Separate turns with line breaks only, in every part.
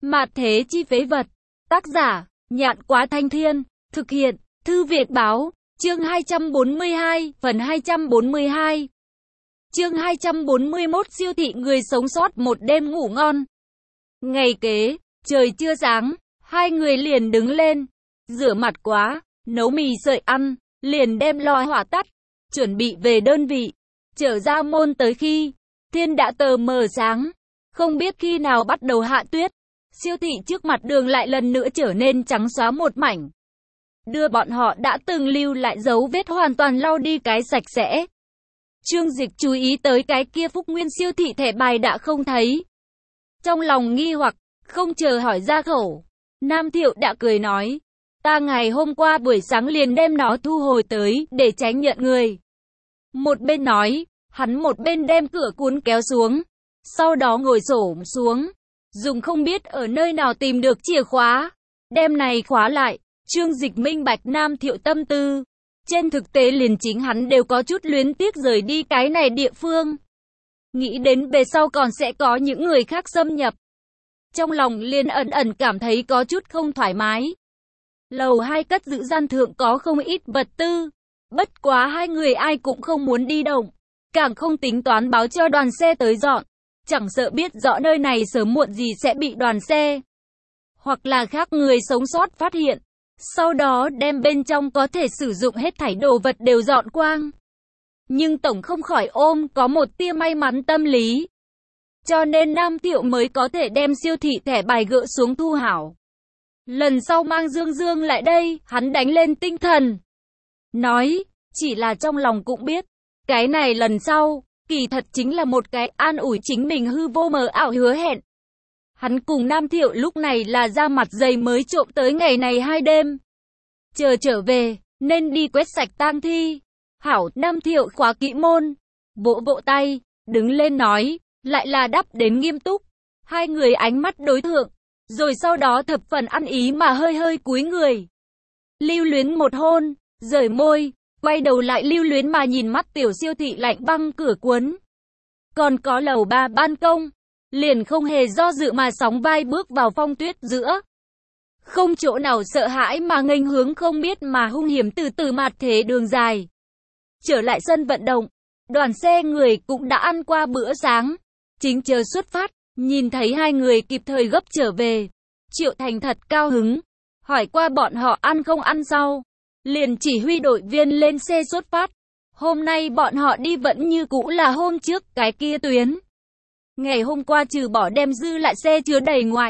Mạt thế chi phế vật. Tác giả, Nhạn Quá Thanh Thiên. Thực hiện, Thư Việt Báo. Chương 242, phần 242. Chương 241 siêu thị người sống sót một đêm ngủ ngon. Ngày kế, trời chưa sáng, hai người liền đứng lên, rửa mặt quá, nấu mì sợi ăn, liền đem lò hỏa tắt, chuẩn bị về đơn vị. Trở ra môn tới khi thiên đã tờ mờ sáng, không biết khi nào bắt đầu hạ tuyết. Siêu thị trước mặt đường lại lần nữa trở nên trắng xóa một mảnh. Đưa bọn họ đã từng lưu lại dấu vết hoàn toàn lau đi cái sạch sẽ. Trương Dịch chú ý tới cái kia Phúc Nguyên siêu thị thẻ bài đã không thấy. Trong lòng nghi hoặc, không chờ hỏi ra khẩu, Nam Thiệu đã cười nói, ta ngày hôm qua buổi sáng liền đem nó thu hồi tới để tránh nhận người. Một bên nói, hắn một bên đem cửa cuốn kéo xuống, sau đó ngồi xổm xuống, dùng không biết ở nơi nào tìm được chìa khóa, đem này khóa lại. Trương Dịch minh bạch Nam Thiệu tâm tư. Trên thực tế liền chính hắn đều có chút luyến tiếc rời đi cái này địa phương. Nghĩ đến về sau còn sẽ có những người khác xâm nhập. Trong lòng liền ẩn ẩn cảm thấy có chút không thoải mái. Lầu 2 cất giữ gian thượng có không ít vật tư. Bất quá hai người ai cũng không muốn đi động. Càng không tính toán báo cho đoàn xe tới dọn. Chẳng sợ biết rõ nơi này sớm muộn gì sẽ bị đoàn xe hoặc là khác người sống sót phát hiện. Sau đó đem bên trong có thể sử dụng hết thảy đồ vật đều dọn quang. Nhưng tổng không khỏi ôm có một tia may mắn tâm lý. Cho nên Nam Thiệu mới có thể đem siêu thị thẻ bài gỡ xuống thu hảo. Lần sau mang Dương Dương lại đây, hắn đánh lên tinh thần. Nói, chỉ là trong lòng cũng biết, cái này lần sau, kỳ thật chính là một cái an ủi chính mình hư vô mờ ảo hứa hẹn. Hắn cùng Nam Thiệu lúc này là ra mặt dày mới trộm tới ngày này 2 đêm. Chờ trở về, nên đi quét sạch tang thi. Hảo, Nam Thiệu khóa kỹ môn, vỗ vỗ tay, đứng lên nói, lại là đắp đến nghiêm túc. Hai người ánh mắt đối thượng, rồi sau đó thập phần ăn ý mà hơi hơi cúi người. Lưu luyến một hôn, rời môi, quay đầu lại lưu luyến mà nhìn mắt tiểu siêu thị lạnh băng cửa cuốn. Còn có lầu 3 ban công. Liền không hề do dự mà sóng vai bước vào phong tuyết giữa. Không chỗ nào sợ hãi mà nghênh hướng không biết mà hung hiểm từ từ mạt thế đường dài. Trở lại sân vận động, đoàn xe người cũng đã ăn qua bữa sáng. Chính chờ xuất phát, nhìn thấy hai người kịp thời gấp trở về. Triệu Thành thật cao hứng, hỏi qua bọn họ ăn không ăn sau. Liền chỉ huy đội viên lên xe xuất phát. Hôm nay bọn họ đi vẫn như cũ là hôm trước cái kia tuyến. Ngày hôm qua trừ bỏ đem dư lại xe chứa đầy ngoại.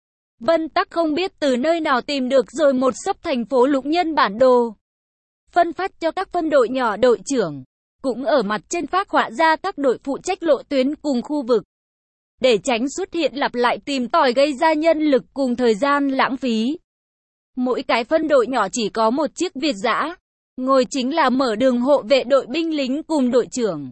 Vân Tắc không biết từ nơi nào tìm được rồi một xấp thành phố lục nhân bản đồ. Phân phát cho các phân đội nhỏ đội trưởng. Cũng ở mặt trên phác họa ra các đội phụ trách lộ tuyến cùng khu vực. Để tránh xuất hiện lặp lại tìm tòi gây ra nhân lực cùng thời gian lãng phí. Mỗi cái phân đội nhỏ chỉ có một chiếc Việt dã. Ngồi chính là mở đường hộ vệ đội binh lính cùng đội trưởng.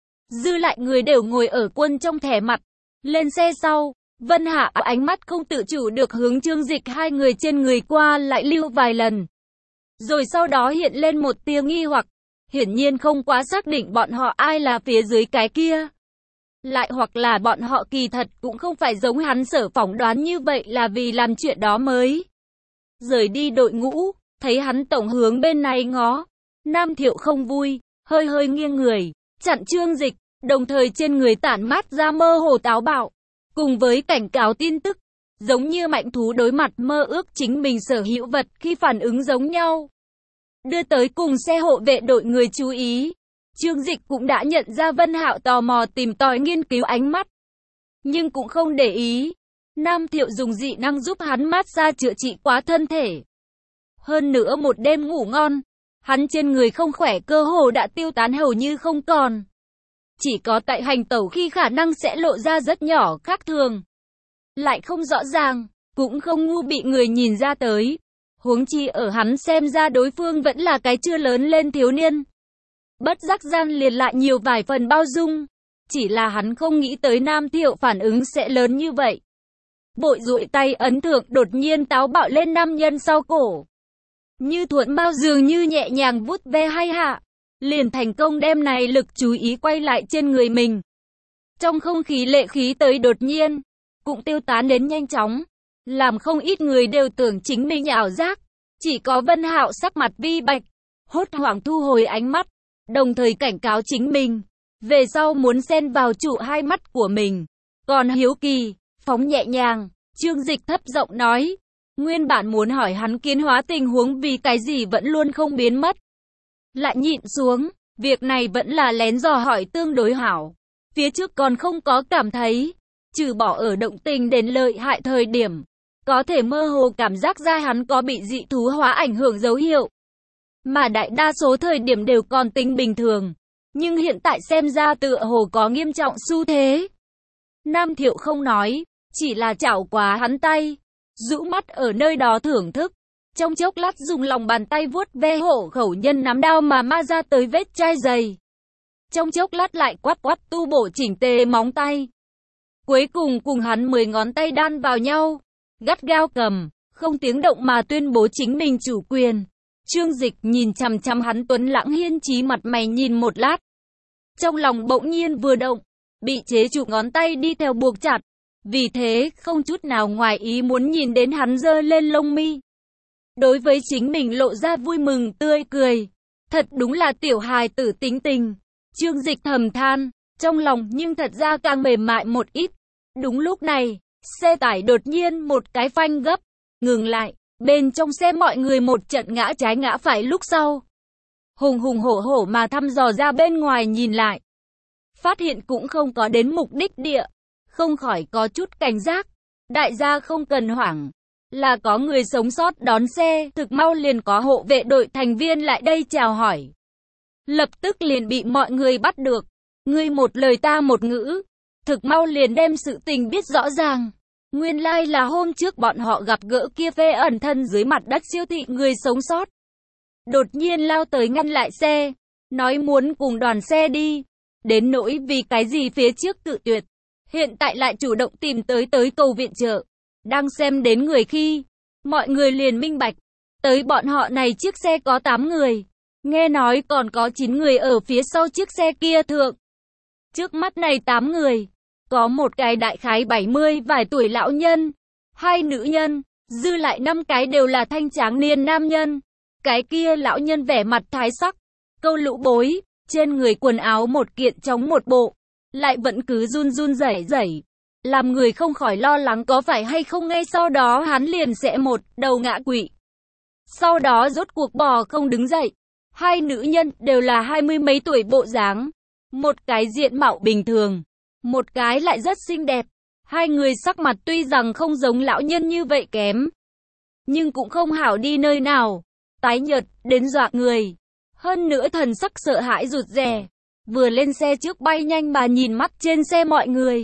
Dư lại người đều ngồi ở quân trong thẻ mặt. Lên xe sau, Vân Hạ ánh mắt không tự chủ được hướng Trương Dịch hai người trên người qua lại lưu vài lần. Rồi sau đó hiện lên một tia nghi hoặc. Hiển nhiên không quá xác định bọn họ ai là phía dưới cái kia. Lại hoặc là bọn họ kỳ thật cũng không phải giống hắn sở phỏng đoán như vậy là vì làm chuyện đó mới. Rời đi đội ngũ, thấy hắn tổng hướng bên này ngó. Nam Thiệu không vui, hơi hơi nghiêng người, chặn Trương Dịch. Đồng thời trên người tản mát ra mơ hồ táo bạo, cùng với cảnh cáo tin tức, giống như mạnh thú đối mặt mơ ước chính mình sở hữu vật khi phản ứng giống nhau. Đưa tới cùng xe hộ vệ đội người chú ý, Trương Dịch cũng đã nhận ra Vân Hạo tò mò tìm tòi nghiên cứu ánh mắt, nhưng cũng không để ý. Nam Thiệu dùng dị năng giúp hắn massage chữa trị quá thân thể. Hơn nữa một đêm ngủ ngon, hắn trên người không khỏe cơ hồ đã tiêu tán hầu như không còn. Chỉ có tại hành tẩu khi khả năng sẽ lộ ra rất nhỏ khác thường. Lại không rõ ràng, cũng không ngu bị người nhìn ra tới. Huống chi ở hắn xem ra đối phương vẫn là cái chưa lớn lên thiếu niên. Bất giác gian liền lại nhiều vài phần bao dung. Chỉ là hắn không nghĩ tới Nam Thiệu phản ứng sẽ lớn như vậy. Bội duỗi tay ấn thượng đột nhiên táo bạo lên nam nhân sau cổ. Như thuận bao dường như nhẹ nhàng vuốt ve hay hạ. Liền thành công đem này lực chú ý quay lại trên người mình. Trong không khí lệ khí tới đột nhiên, cũng tiêu tán đến nhanh chóng. làm không ít người đều tưởng chính mình ảo giác. Chỉ có Vân Hạo sắc mặt vi bạch, hốt hoảng thu hồi ánh mắt, đồng thời cảnh cáo chính mình, về sau muốn xen vào trụ hai mắt của mình. Còn hiếu kỳ, phóng nhẹ nhàng, Trương Dịch thấp giọng nói, nguyên bản muốn hỏi hắn kiến hóa tình huống vì cái gì vẫn luôn không biến mất. Lại nhịn xuống, việc này vẫn là lén dò hỏi tương đối hảo. Phía trước còn không có cảm thấy, trừ bỏ ở động tình đến lợi hại thời điểm, có thể mơ hồ cảm giác ra hắn có bị dị thú hóa ảnh hưởng dấu hiệu. Mà đại đa số thời điểm đều còn tính bình thường. Nhưng hiện tại xem ra tựa hồ có nghiêm trọng xu thế. Nam Thiệu không nói, chỉ là chảo quá hắn tay, rũ mắt ở nơi đó thưởng thức. Trong chốc lát dùng lòng bàn tay vuốt ve hộ khẩu nhân nắm đao mà ma ra tới vết chai dày. Trong chốc lát lại quát quát tu bổ chỉnh tề móng tay. Cuối cùng cùng hắn 10 ngón tay đan vào nhau, gắt gao cầm, không tiếng động mà tuyên bố chính mình chủ quyền. Trương Dịch nhìn chằm chằm hắn tuấn lãng hiên trí mặt mày nhìn một lát. Trong lòng bỗng nhiên vừa động, bị chế trụ ngón tay đi theo buộc chặt. Vì thế không chút nào ngoài ý muốn nhìn đến hắn giơ lên lông mi. Đối với chính mình lộ ra vui mừng tươi cười. Thật đúng là tiểu hài tử tính tình. Trương Dịch thầm than, trong lòng nhưng thật ra càng mềm mại một ít. Đúng lúc này, xe tải đột nhiên một cái phanh gấp, ngừng lại. Bên trong xe mọi người một trận ngã trái ngã phải lúc sau. Hùng hùng hổ hổ mà thăm dò ra bên ngoài nhìn lại. Phát hiện cũng không có đến mục đích địa. Không khỏi có chút cảnh giác. Đại gia không cần hoảng. Là có người sống sót đón xe. Thực mau liền có hộ vệ đội thành viên lại đây chào hỏi. Lập tức liền bị mọi người bắt được. Ngươi một lời ta một ngữ. Thực mau liền đem sự tình biết rõ ràng. Nguyên lai là hôm trước bọn họ gặp gỡ kia phê ẩn thân dưới mặt đất siêu thị người sống sót. Đột nhiên lao tới ngăn lại xe, nói muốn cùng đoàn xe đi. Đến nỗi vì cái gì phía trước cự tuyệt, hiện tại lại chủ động tìm tới cầu viện trợ. Đang xem đến người khi, mọi người liền minh bạch. Tới bọn họ này chiếc xe có 8 người, nghe nói còn có 9 người ở phía sau chiếc xe kia thượng. Trước mắt này 8 người. Có một cái đại khái 70 vài tuổi lão nhân, 2 nữ nhân, dư lại 5 cái đều là thanh tráng niên nam nhân. Cái kia lão nhân vẻ mặt thái sắc, câu lũ bối, trên người quần áo một kiện chống một bộ, lại vẫn cứ run run rẩy rẩy, làm người không khỏi lo lắng có phải hay không ngay sau đó hắn liền sẽ một đầu ngã quỵ. Sau đó rốt cuộc bò không đứng dậy. 2 nữ nhân đều là 20 mấy tuổi bộ dáng, một cái diện mạo bình thường, một cái lại rất xinh đẹp. 2 người sắc mặt tuy rằng không giống lão nhân như vậy kém, nhưng cũng không hảo đi nơi nào, tái nhợt đến dọa người. Hơn nữa thần sắc sợ hãi rụt rè, vừa lên xe trước bay nhanh mà nhìn mắt trên xe mọi người.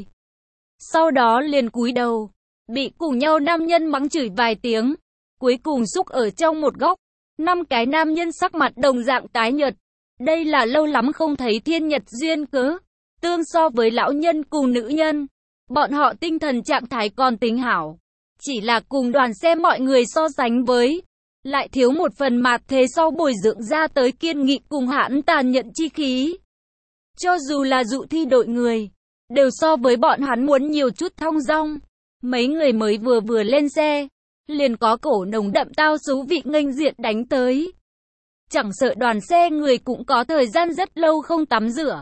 Sau đó liền cúi đầu, bị cùng nhau nam nhân mắng chửi vài tiếng, cuối cùng xúc ở trong một góc. 5 cái nam nhân sắc mặt đồng dạng tái nhợt. Đây là lâu lắm không thấy thiên nhật duyên cớ. Tương so với lão nhân cùng nữ nhân, bọn họ tinh thần trạng thái còn tính hảo. Chỉ là cùng đoàn xe mọi người so sánh với, lại thiếu một phần mạt thế sau bồi dưỡng ra tới kiên nghị cùng hãn tàn nhẫn chi khí. Cho dù là dụ thi đội người, đều so với bọn hắn muốn nhiều chút thong dong. Mấy người mới vừa lên xe, liền có cổ nồng đậm tao xú vị nghênh diện đánh tới. Chẳng sợ đoàn xe người cũng có thời gian rất lâu không tắm rửa.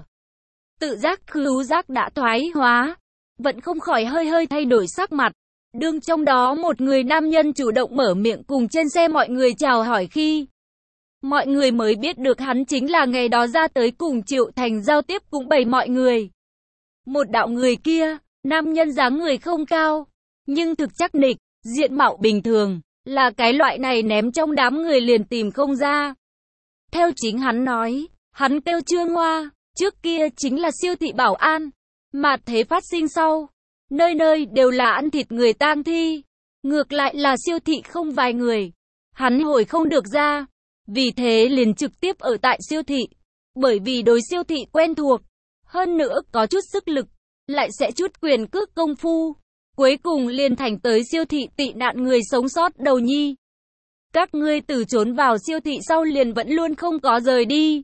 Tự giác khứu giác đã thoái hóa, vẫn không khỏi hơi thay đổi sắc mặt. Đương trong đó một người nam nhân chủ động mở miệng cùng trên xe mọi người chào hỏi khi mọi người mới biết được hắn chính là ngày đó ra tới cùng Triệu Thành giao tiếp cùng bầy mọi người. Một đạo người kia, nam nhân dáng người không cao, nhưng thực chắc nịch, diện mạo bình thường, là cái loại này ném trong đám người liền tìm không ra. Theo chính hắn nói, hắn kêu Trương Hoa, trước kia chính là siêu thị bảo an, mạt thế phát sinh sau, nơi nơi đều là ăn thịt người tang thi, ngược lại là siêu thị không vài người, hắn hồi không được ra, vì thế liền trực tiếp ở tại siêu thị, bởi vì đối siêu thị quen thuộc, hơn nữa có chút sức lực, lại sẽ chút quyền cước công phu, cuối cùng liền thành tới siêu thị tị nạn người sống sót đầu nhi. Các ngươi từ trốn vào siêu thị sau liền vẫn luôn không có rời đi.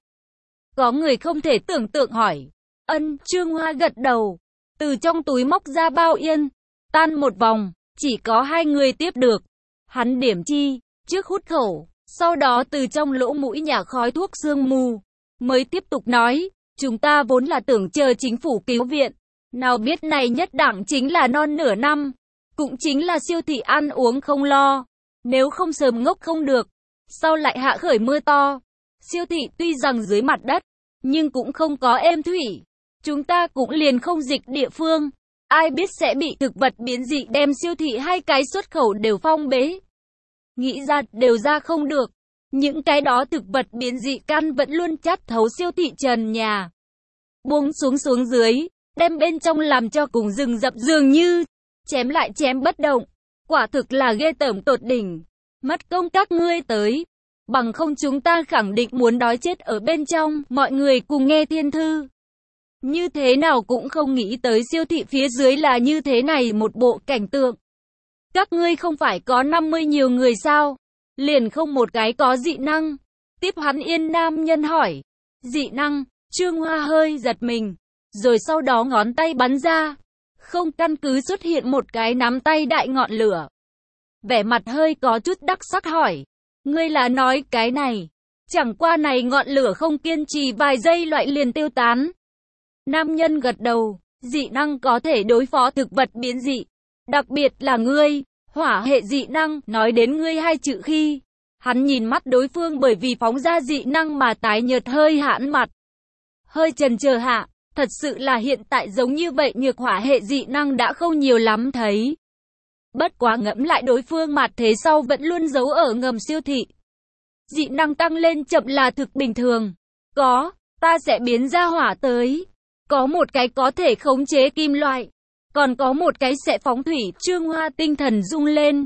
Có người không thể tưởng tượng hỏi. Trương Hoa gật đầu, từ trong túi móc ra bao yên, tan một vòng, chỉ có 2 người tiếp được. Hắn điểm chi, trước hút khẩu, sau đó từ trong lỗ mũi nhả khói thuốc sương mù, mới tiếp tục nói, chúng ta vốn là tưởng chờ chính phủ cứu viện, nào biết này nhất đẳng chính là non nửa năm, cũng chính là siêu thị ăn uống không lo, nếu không sớm ngốc không được, sau lại hạ khởi mưa to, siêu thị tuy rằng dưới mặt đất, nhưng cũng không có êm thủy, chúng ta cũng liền không dịch địa phương, ai biết sẽ bị thực vật biến dị đem siêu thị 2 cái xuất khẩu đều phong bế. Nghĩ ra đều ra không được, những cái đó thực vật biến dị căn vẫn luôn chát thấu siêu thị trần nhà. Buông xuống dưới, đem bên trong làm cho cùng rừng rậm dường như, chém lại chém bất động, quả thực là ghê tởm tột đỉnh, mất công các ngươi tới, bằng không chúng ta khẳng định muốn đói chết ở bên trong, mọi người cùng nghe thiên thư. Như thế nào cũng không nghĩ tới siêu thị phía dưới là như thế này một bộ cảnh tượng. Các ngươi không phải có 50 nhiều người sao? Liền không một cái có dị năng. Tiếp hắn yên nam nhân hỏi. Dị năng, Trương Hoa hơi giật mình. Rồi sau đó ngón tay bắn ra. Không căn cứ xuất hiện một cái nắm tay đại ngọn lửa. Vẻ mặt hơi có chút đắc sắc hỏi. Ngươi là nói cái này. Chẳng qua này ngọn lửa không kiên trì vài giây loại liền tiêu tán. Nam nhân gật đầu. Dị năng có thể đối phó thực vật biến dị. Đặc biệt là ngươi, hỏa hệ dị năng, nói đến ngươi 2 chữ khi, hắn nhìn mắt đối phương bởi vì phóng ra dị năng mà tái nhợt hơi hãn mặt. Hơi chần chờ hạ, thật sự là hiện tại giống như vậy nhược hỏa hệ dị năng đã không nhiều lắm thấy. Bất quá ngẫm lại đối phương mặt thế sau vẫn luôn giấu ở ngầm siêu thị. Dị năng tăng lên chậm là thực bình thường. Có, ta sẽ biến ra hỏa tới. Có một cái có thể khống chế kim loại. Còn có một cái sẽ phóng thủy, Trương Hoa tinh thần rung lên.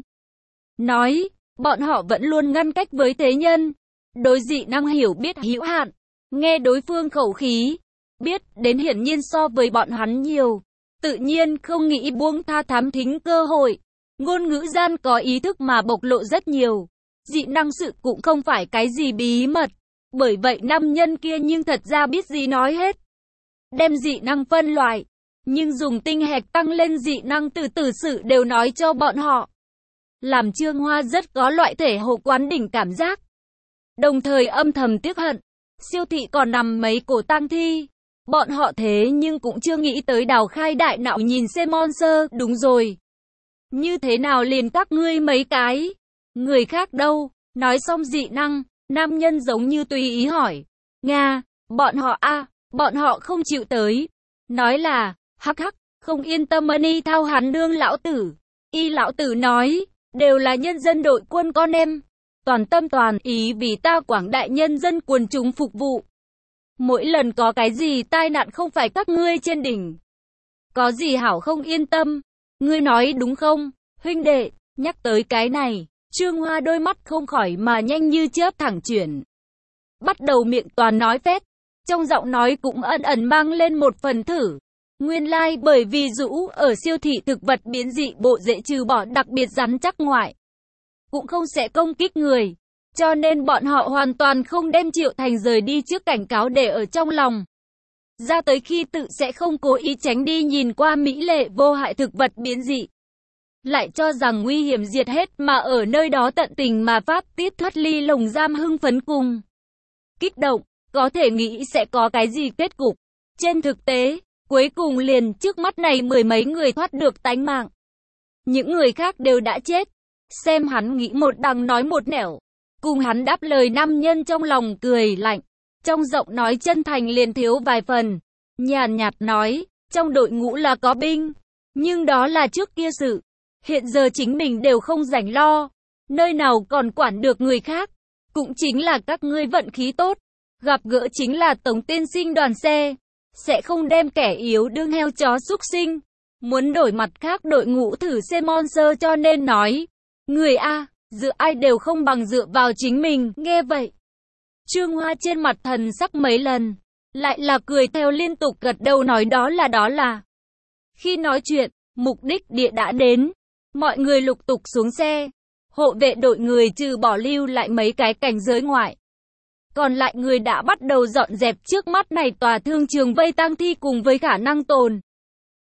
Nói, bọn họ vẫn luôn ngăn cách với thế nhân. Đối dị năng hiểu biết hữu hạn. Nghe đối phương khẩu khí. Biết đến hiển nhiên so với bọn hắn nhiều. Tự nhiên không nghĩ buông tha thám thính cơ hội. Ngôn ngữ gian có ý thức mà bộc lộ rất nhiều. Dị năng sự cũng không phải cái gì bí mật. Bởi vậy nam nhân kia nhưng thật ra biết gì nói hết. Đem dị năng phân loại. Nhưng dùng tinh hạch tăng lên dị năng từ từ sự đều nói cho bọn họ. Làm Trương Hoa rất có loại thể hộ quán đỉnh cảm giác. Đồng thời âm thầm tiếc hận. Siêu thị còn nằm mấy cổ tang thi. Bọn họ thế nhưng cũng chưa nghĩ tới đào khai đại nạo nhìn xem monster. Đúng rồi. Như thế nào liền các ngươi mấy cái? Người khác đâu? Nói xong dị năng, nam nhân giống như tùy ý hỏi. Nga, bọn họ bọn họ không chịu tới. Nói là, hắc hắc, không yên tâm y thao hắn đương lão tử. Y lão tử nói, đều là nhân dân đội quân con em. Toàn tâm toàn ý vì ta quảng đại nhân dân quần chúng phục vụ. Mỗi lần có cái gì tai nạn không phải các ngươi trên đỉnh. Có gì hảo không yên tâm. Ngươi nói đúng không, huynh đệ, nhắc tới cái này. Trương Hoa đôi mắt không khỏi mà nhanh như chớp thẳng chuyển. Bắt đầu miệng toàn nói phét. Trong giọng nói cũng ẩn ẩn mang lên một phần thử. Nguyên lai bởi vì rũ ở siêu thị thực vật biến dị bộ rễ trừ bỏ đặc biệt rắn chắc ngoại. Cũng không sẽ công kích người. Cho nên bọn họ hoàn toàn không đem Triệu Thành rời đi trước cảnh cáo để ở trong lòng. Ra tới khi tự sẽ không cố ý tránh đi nhìn qua mỹ lệ vô hại thực vật biến dị. Lại cho rằng nguy hiểm diệt hết mà ở nơi đó tận tình mà pháp tiết thoát ly lồng giam hưng phấn cùng. Kích động, có thể nghĩ sẽ có cái gì kết cục. Trên thực tế, cuối cùng liền trước mắt này 10 mấy người thoát được tánh mạng. Những người khác đều đã chết. Xem hắn nghĩ một đằng nói một nẻo. Cùng hắn đáp lời nam nhân trong lòng cười lạnh. Trong giọng nói chân thành liền thiếu vài phần. Nhàn nhạt nói, trong đội ngũ là có binh. Nhưng đó là trước kia sự. Hiện giờ chính mình đều không rảnh lo. Nơi nào còn quản được người khác. Cũng chính là các ngươi vận khí tốt. Gặp gỡ chính là Tống tiên sinh đoàn xe. Sẽ không đem kẻ yếu đương heo chó súc sinh. Muốn đổi mặt khác đội ngũ thử xem monster cho nên nói. Người dựa ai đều không bằng dựa vào chính mình. Nghe vậy. Trương Hoa trên mặt thần sắc mấy lần. Lại là cười theo liên tục gật đầu nói đó là. Khi nói chuyện, mục đích địa đã đến. Mọi người lục tục xuống xe. Hộ vệ đội người trừ bỏ lưu lại mấy cái cảnh giới ngoại. Còn lại người đã bắt đầu dọn dẹp trước mắt này tòa thương trường vây tang thi cùng với khả năng tồn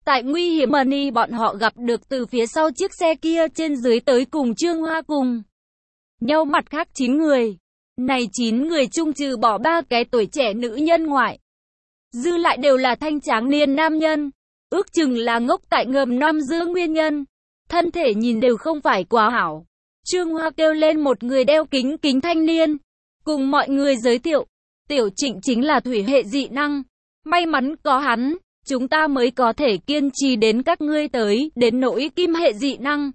Tại nguy hiểm money bọn họ gặp được từ phía sau chiếc xe kia trên dưới tới cùng Trương Hoa cùng nhau mặt khác 9 người. Này 9 người chung trừ bỏ 3 cái tuổi trẻ nữ nhân ngoại. Dư lại đều là thanh tráng niên nam nhân. Ước chừng là ngốc tại ngầm năm giữa nguyên nhân. Thân thể nhìn đều không phải quá hảo. Trương Hoa kêu lên một người đeo kính kính thanh niên. Cùng mọi người giới thiệu. Tiểu Trịnh chính là thủy hệ dị năng. May mắn có hắn, chúng ta mới có thể kiên trì đến các ngươi tới, đến nỗi kim hệ dị năng.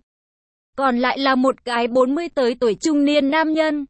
Còn lại là một cái 40 tới tuổi trung niên nam nhân.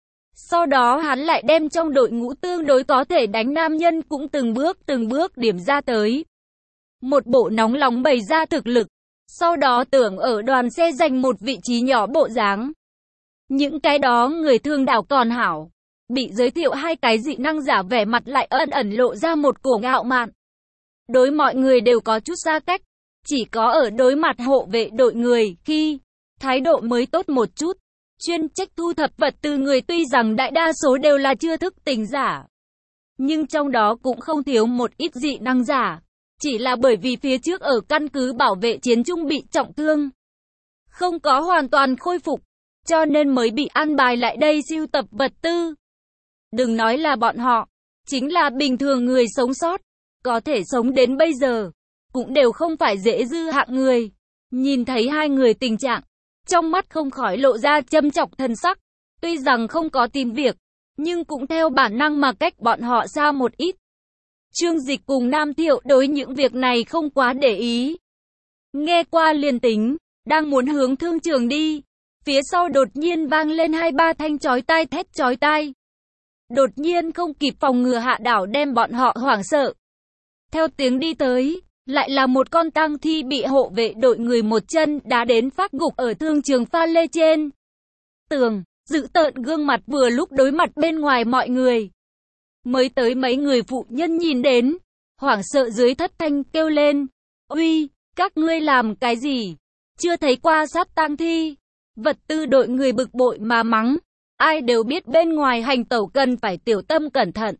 Sau đó hắn lại đem trong đội ngũ tương đối có thể đánh nam nhân cũng từng bước điểm ra tới. Một bộ nóng lòng bày ra thực lực. Sau đó tưởng ở đoàn xe giành một vị trí nhỏ bộ dáng. Những cái đó người thương đảo còn hảo. Bị giới thiệu hai cái dị năng giả vẻ mặt lại ẩn ẩn lộ ra một cổ ngạo mạn. Đối mọi người đều có chút xa cách. Chỉ có ở đối mặt hộ vệ đội người khi thái độ mới tốt một chút. Chuyên trách thu thập vật tư người tuy rằng đại đa số đều là chưa thức tỉnh giả. Nhưng trong đó cũng không thiếu một ít dị năng giả. Chỉ là bởi vì phía trước ở căn cứ bảo vệ chiến trung bị trọng thương. Không có hoàn toàn khôi phục. Cho nên mới bị an bài lại đây sưu tập vật tư. Đừng nói là bọn họ. Chính là bình thường người sống sót. Có thể sống đến bây giờ. Cũng đều không phải dễ dư hạng người. Nhìn thấy hai người tình trạng. Trong mắt không khỏi lộ ra châm chọc thần sắc. Tuy rằng không có tìm việc. Nhưng cũng theo bản năng mà cách bọn họ xa một ít. Trương Dịch cùng Nam Thiệu đối những việc này không quá để ý. Nghe qua liền tính. Đang muốn hướng thương trường đi. Phía sau đột nhiên vang lên 2-3 thanh chói tai thét chói tai. Đột nhiên không kịp phòng ngừa hạ đảo đem bọn họ hoảng sợ. Theo tiếng đi tới, lại là một con tang thi bị hộ vệ đội người một chân đá đến phát gục ở thương trường pha lê trên. Tường, dữ tợn gương mặt vừa lúc đối mặt bên ngoài mọi người. Mới tới mấy người phụ nhân nhìn đến, hoảng sợ dưới thất thanh kêu lên. Uy, các ngươi làm cái gì? Chưa thấy qua sát tang thi. Vật tư đội người bực bội mà mắng. Ai đều biết bên ngoài hành tẩu cần phải tiểu tâm cẩn thận.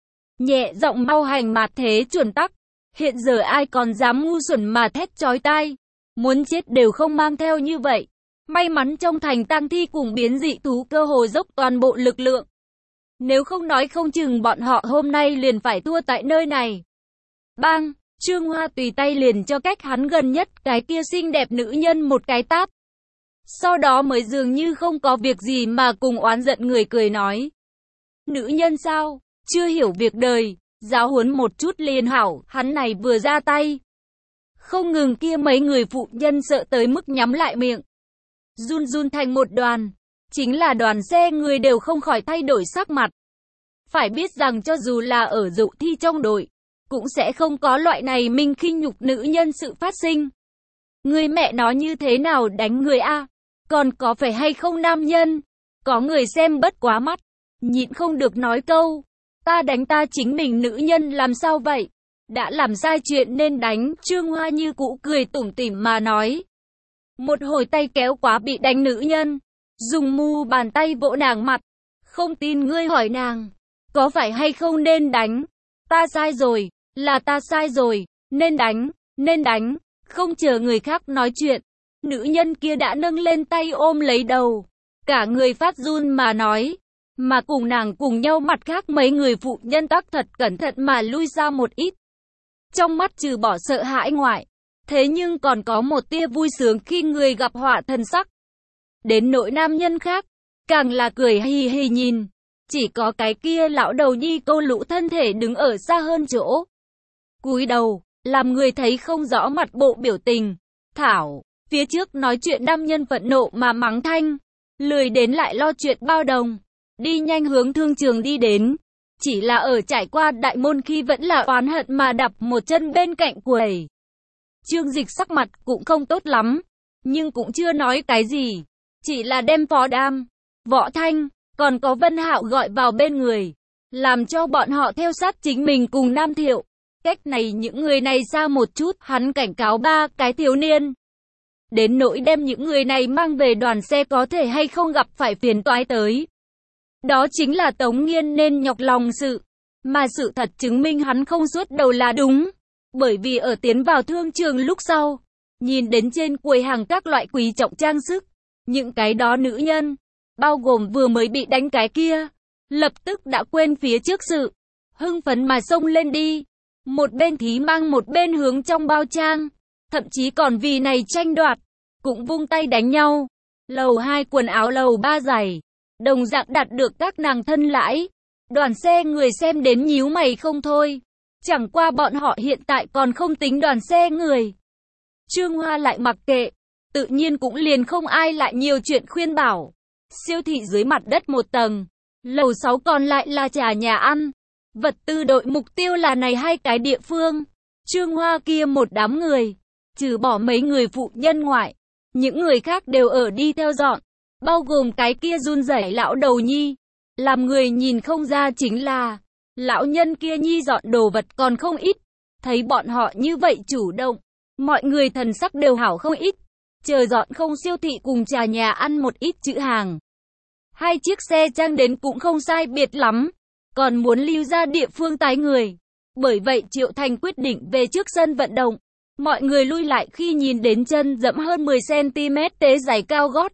Nhẹ giọng mau hành mạt thế chuẩn tắc. Hiện giờ ai còn dám ngu xuẩn mà thét chói tai. Muốn chết đều không mang theo như vậy. May mắn trong thành tang thi cùng biến dị thú cơ hồ dốc toàn bộ lực lượng. Nếu không nói không chừng bọn họ hôm nay liền phải thua tại nơi này. Bang, Trương Hoa tùy tay liền cho cách hắn gần nhất cái kia xinh đẹp nữ nhân một cái tát. Sau đó mới dường như không có việc gì mà cùng oán giận người cười nói. Nữ nhân sao? Chưa hiểu việc đời, giáo huấn một chút liền hảo, hắn này vừa ra tay. Không ngừng kia mấy người phụ nhân sợ tới mức nhắm lại miệng. Run run thành một đoàn. Chính là đoàn xe người đều không khỏi thay đổi sắc mặt. Phải biết rằng cho dù là ở dụ thi trong đội, cũng sẽ không có loại này minh khinh nhục nữ nhân sự phát sinh. Người mẹ nó như thế nào đánh người a? Còn có phải hay không nam nhân? Có người xem bất quá mắt, nhịn không được nói câu. Ta đánh ta chính mình nữ nhân làm sao vậy? Đã làm sai chuyện nên đánh. Trương Hoa như cũ cười tủm tỉm mà nói. Một hồi tay kéo quá bị đánh nữ nhân. Dùng mu bàn tay vỗ nàng mặt. Không tin ngươi hỏi nàng. Có phải hay không nên đánh? Ta sai rồi. Là ta sai rồi. Nên đánh. Nên đánh. Không chờ người khác nói chuyện. Nữ nhân kia đã nâng lên tay ôm lấy đầu. Cả người phát run mà nói. Mà cùng nàng cùng nhau mặt khác mấy người phụ nhân tắc thật cẩn thận mà lui ra một ít. Trong mắt trừ bỏ sợ hãi ngoại. Thế nhưng còn có một tia vui sướng khi người gặp họa thần sắc. Đến nỗi nam nhân khác. Càng là cười hì hì nhìn. Chỉ có cái kia lão đầu nhi câu lũ thân thể đứng ở xa hơn chỗ. Cúi đầu, làm người thấy không rõ mặt bộ biểu tình. Thảo, phía trước nói chuyện nam nhân phẫn nộ mà mắng thanh. Lười đến lại lo chuyện bao đồng. Đi nhanh hướng thương trường đi đến. Chỉ là ở trải qua đại môn khi vẫn là oán hận mà đập một chân bên cạnh quầy. Trương Dịch sắc mặt cũng không tốt lắm. Nhưng cũng chưa nói cái gì. Chỉ là đem Phó Đam, Võ Thanh, còn có Vân Hạo gọi vào bên người. Làm cho bọn họ theo sát chính mình cùng Nam Thiệu. Cách này những người này xa một chút, hắn cảnh cáo 3 cái thiếu niên. Đến nỗi đem những người này mang về đoàn xe có thể hay không gặp phải phiền toái tới. Đó chính là Tống Nghiên nên nhọc lòng sự. Mà sự thật chứng minh hắn không suốt đầu là đúng. Bởi vì ở tiến vào thương trường lúc sau, nhìn đến trên quầy hàng các loại quý trọng trang sức, những cái đó nữ nhân, bao gồm vừa mới bị đánh cái kia, lập tức đã quên phía trước sự, hưng phấn mà xông lên đi. Một bên thí mang một bên hướng trong bao trang, thậm chí còn vì này tranh đoạt, cũng vung tay đánh nhau. Lầu 2 quần áo, lầu 3 giày, đồng dạng đạt được các nàng thân lãi. Đoàn xe người xem đến nhíu mày không thôi. Chẳng qua bọn họ hiện tại còn không tính đoàn xe người. Trương Hoa lại mặc kệ, tự nhiên cũng liền không ai lại nhiều chuyện khuyên bảo. Siêu thị dưới mặt đất một tầng, lầu 6 còn lại là trà nhà ăn. Vật tư đội mục tiêu là này hai cái địa phương. Trương Hoa kia một đám người, trừ bỏ mấy người phụ nhân ngoại, những người khác đều ở đi theo dọn, bao gồm cái kia run rẩy lão đầu nhi. Làm người nhìn không ra chính là, lão nhân kia nhi dọn đồ vật còn không ít. Thấy bọn họ như vậy chủ động, mọi người thần sắc đều hảo không ít. Chờ dọn không siêu thị cùng trà nhà ăn một ít chữ hàng. Hai chiếc xe trang đến cũng không sai biệt lắm, còn muốn lưu ra địa phương tái người. Bởi vậy Triệu Thành quyết định về trước sân vận động. Mọi người lui lại khi nhìn đến chân dẫm hơn 10cm tế giày cao gót.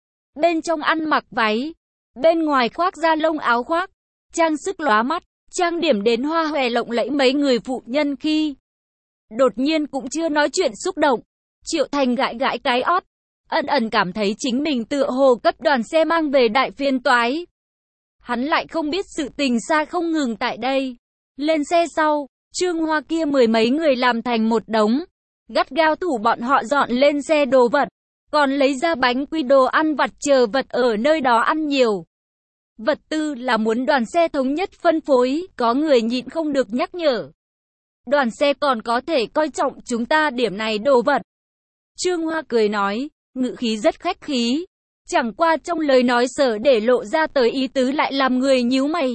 Bên trong ăn mặc váy, bên ngoài khoác da lông áo khoác, trang sức lóa mắt, trang điểm đến hoa hòe lộng lẫy mấy người phụ nhân khi. Đột nhiên cũng chưa nói chuyện xúc động. Triệu Thành gãi gãi cái ót, ẩn ẩn cảm thấy chính mình tựa hồ cấp đoàn xe mang về đại phiên toái. Hắn lại không biết sự tình xa không ngừng tại đây. Lên xe sau, Trương Hoa kia mười mấy người làm thành một đống, gắt gao thủ bọn họ dọn lên xe đồ vật, còn lấy ra bánh quy đồ ăn vặt chờ vật ở nơi đó ăn nhiều. Vật tư là muốn đoàn xe thống nhất phân phối, có người nhịn không được nhắc nhở. Đoàn xe còn có thể coi trọng chúng ta điểm này đồ vật. Trương Hoa cười nói, ngữ khí rất khách khí. Chẳng qua trong lời nói sở để lộ ra tới ý tứ lại làm người nhíu mày.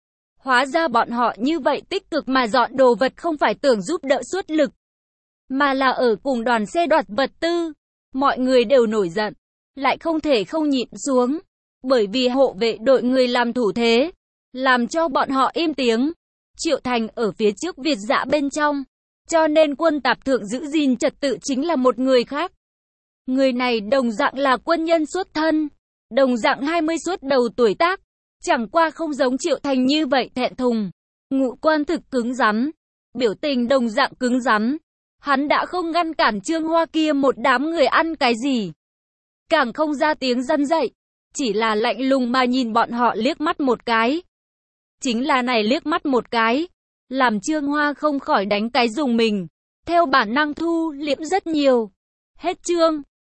Hóa ra bọn họ như vậy tích cực mà dọn đồ vật không phải tưởng giúp đỡ suốt lực, mà là ở cùng đoàn xe đoạt vật tư. Mọi người đều nổi giận, lại không thể không nhịn xuống. Bởi vì hộ vệ đội người làm thủ thế, làm cho bọn họ im tiếng. Triệu Thành ở phía trước Việt Dã bên trong, cho nên quân tạp thượng giữ gìn trật tự chính là một người khác. Người này đồng dạng là quân nhân xuất thân, đồng dạng 20 xuất đầu tuổi tác, chẳng qua không giống Triệu Thành như vậy thẹn thùng. Ngũ quan thực cứng rắn, biểu tình đồng dạng cứng rắn. Hắn đã không ngăn cản Trương Hoa kia một đám người ăn cái gì, càng không ra tiếng răn dậy, chỉ là lạnh lùng mà nhìn bọn họ liếc mắt một cái. Chính là này liếc mắt một cái, làm Trương Hoa không khỏi đánh cái dùng mình, theo bản năng thu liễm rất nhiều. Hết chương.